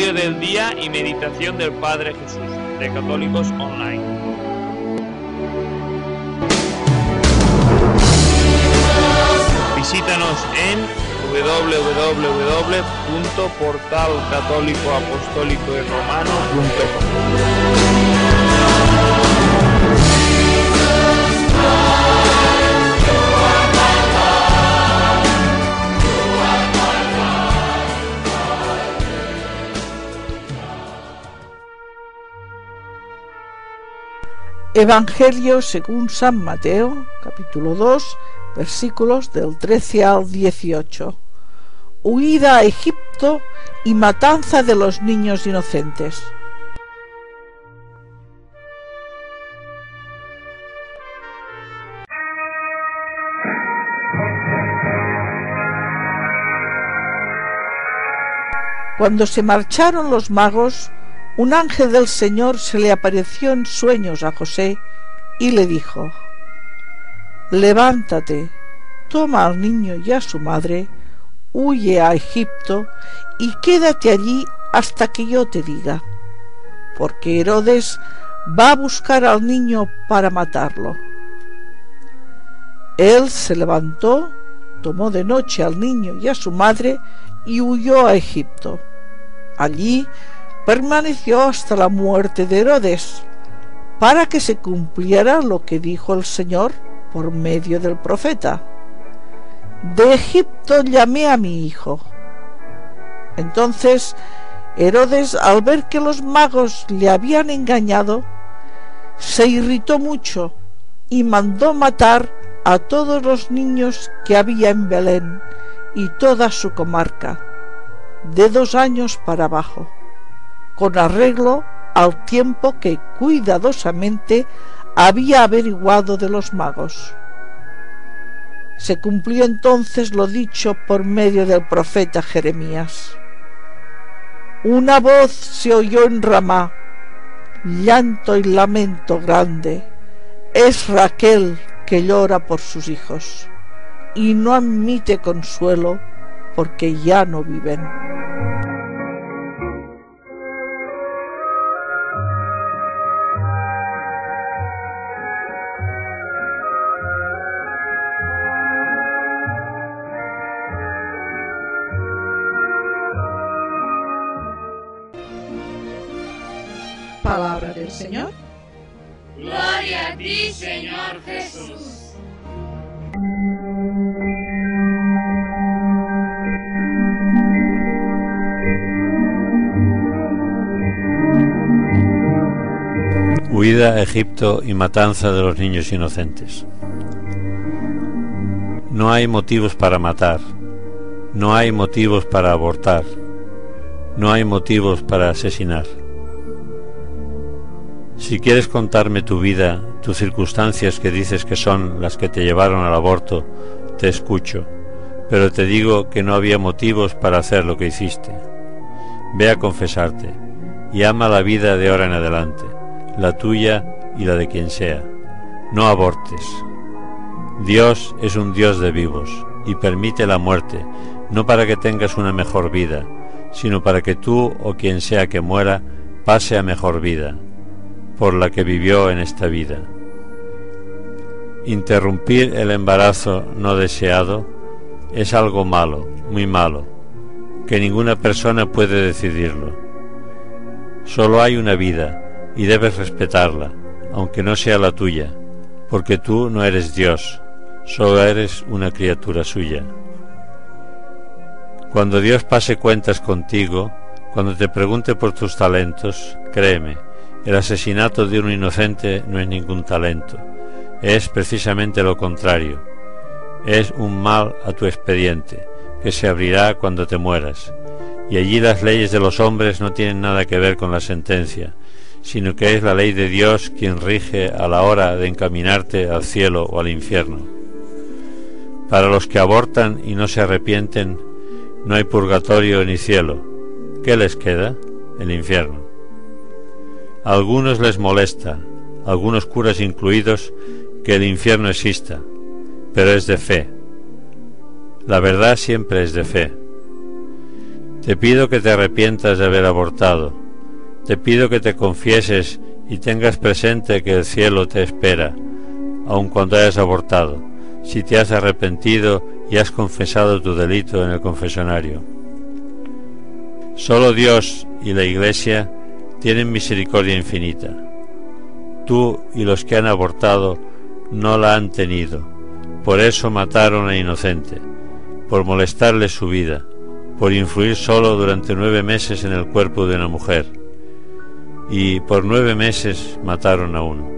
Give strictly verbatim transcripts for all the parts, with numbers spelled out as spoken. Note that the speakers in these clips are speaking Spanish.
Evangelio del día y meditación del Padre Jesús, de Católicos Online. Visítanos en doble u doble u doble u punto portal católico apostólico y romano punto com. Evangelio según San Mateo, capítulo dos, versículos del trece al dieciocho. Huida a Egipto y matanza de los niños inocentes. Cuando se marcharon los magos, un ángel del Señor se le apareció en sueños a José y le dijo: levántate, toma al niño y a su madre, huye a Egipto y quédate allí hasta que yo te diga, porque Herodes va a buscar al niño para matarlo. Él se levantó, tomó de noche al niño y a su madre y huyó a Egipto. Allí permaneció hasta la muerte de Herodes, para que se cumpliera lo que dijo el Señor por medio del profeta: de Egipto llamé a mi hijo. Entonces Herodes, al ver que los magos le habían engañado, se irritó mucho y mandó matar a todos los niños que había en Belén y toda su comarca, de dos años para abajo, con arreglo al tiempo que cuidadosamente había averiguado de los magos. Se cumplió entonces lo dicho por medio del profeta Jeremías. Una voz se oyó en Ramá, llanto y lamento grande. Es Raquel que llora por sus hijos, y no admite consuelo porque ya no viven. Palabra del Señor. Gloria a ti, Señor Jesús. Huida a Egipto y matanza de los niños inocentes. No hay motivos para matar, no hay motivos para abortar, no hay motivos para asesinar. Si quieres contarme tu vida, tus circunstancias que dices que son las que te llevaron al aborto, te escucho, pero te digo que no había motivos para hacer lo que hiciste. Ve a confesarte y ama la vida de ahora en adelante, la tuya y la de quien sea. No abortes. Dios es un Dios de vivos y permite la muerte, no para que tengas una mejor vida, sino para que tú o quien sea que muera pase a mejor vida, por la que vivió en esta vida. Interrumpir el embarazo no deseado es algo malo, muy malo, que ninguna persona puede decidirlo. Solo hay una vida y debes respetarla, aunque no sea la tuya, porque tú no eres Dios, solo eres una criatura suya. Cuando Dios pase cuentas contigo, cuando te pregunte por tus talentos, créeme, el asesinato de un inocente no es ningún talento, es precisamente lo contrario. Es un mal a tu expediente, que se abrirá cuando te mueras, y allí las leyes de los hombres no tienen nada que ver con la sentencia, sino que es la ley de Dios quien rige a la hora de encaminarte al cielo o al infierno. Para los que abortan y no se arrepienten, no hay purgatorio ni cielo. ¿Qué les queda? El infierno. A algunos les molesta, algunos curas incluidos, que el infierno exista, pero es de fe. La verdad siempre es de fe. Te pido que te arrepientas de haber abortado. Te pido que te confieses y tengas presente que el cielo te espera, aun cuando hayas abortado, si te has arrepentido y has confesado tu delito en el confesionario. Solo Dios y la Iglesia tienen misericordia infinita. Tú y los que han abortado no la han tenido, por eso mataron a inocente, por molestarle su vida, por influir solo durante nueve meses en el cuerpo de una mujer, y por nueve meses mataron a uno.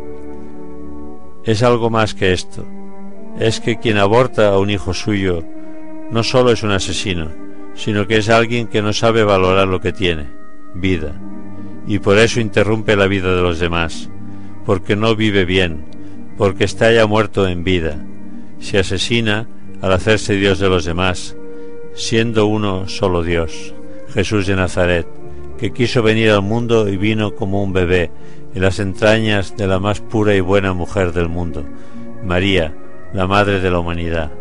Es algo más que esto, es que quien aborta a un hijo suyo no solo es un asesino, sino que es alguien que no sabe valorar lo que tiene, vida, y por eso interrumpe la vida de los demás, porque no vive bien, porque está ya muerto en vida. Se asesina al hacerse Dios de los demás, siendo uno solo Dios, Jesús de Nazaret, que quiso venir al mundo y vino como un bebé en las entrañas de la más pura y buena mujer del mundo, María, la Madre de la Humanidad.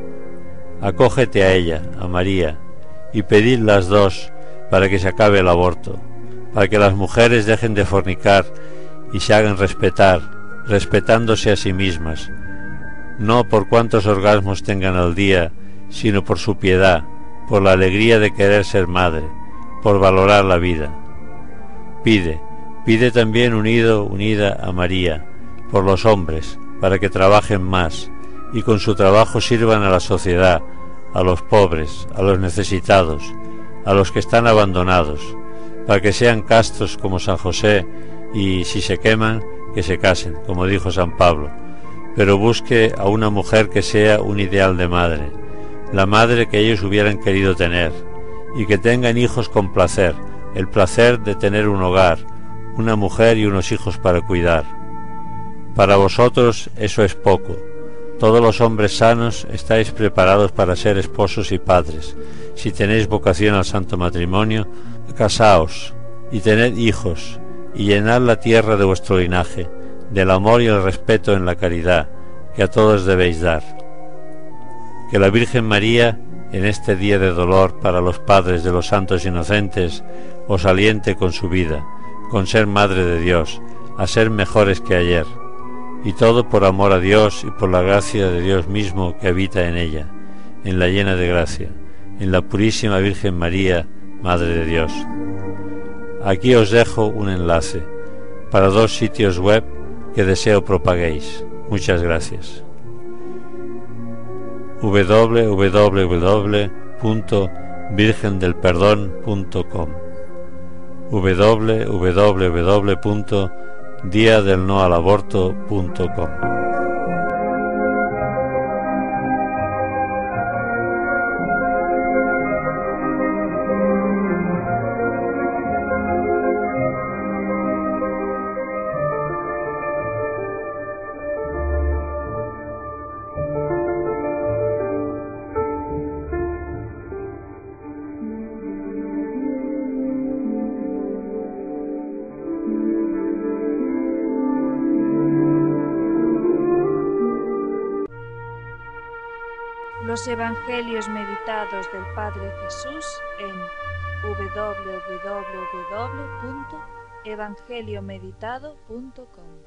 Acógete a ella, a María, y pedid las dos para que se acabe el aborto, para que las mujeres dejen de fornicar y se hagan respetar, respetándose a sí mismas, no por cuántos orgasmos tengan al día, sino por su piedad, por la alegría de querer ser madre, por valorar la vida. Pide, pide también unido, unida a María, por los hombres, para que trabajen más, y con su trabajo sirvan a la sociedad, a los pobres, a los necesitados, a los que están abandonados, para que sean castos como San José, y si se queman, que se casen, como dijo San Pablo, pero busque a una mujer que sea un ideal de madre, la madre que ellos hubieran querido tener, y que tengan hijos con placer, el placer de tener un hogar, una mujer y unos hijos para cuidar. Para vosotros eso es poco. Todos los hombres sanos estáis preparados para ser esposos y padres. Si tenéis vocación al santo matrimonio, casaos y tened hijos, y llenad la tierra de vuestro linaje, del amor y el respeto en la caridad, que a todos debéis dar. Que la Virgen María, en este día de dolor para los padres de los santos inocentes, os aliente con su vida, con ser Madre de Dios, a ser mejores que ayer, y todo por amor a Dios y por la gracia de Dios mismo que habita en ella, en la llena de gracia, en la purísima Virgen María, Madre de Dios. Aquí os dejo un enlace para dos sitios web que deseo propaguéis. Muchas gracias. w w w punto virgen del perdón punto com w w w punto dia del no al aborto punto com. Los Evangelios meditados del Padre Jesús en w w w punto evangeliomeditado punto com.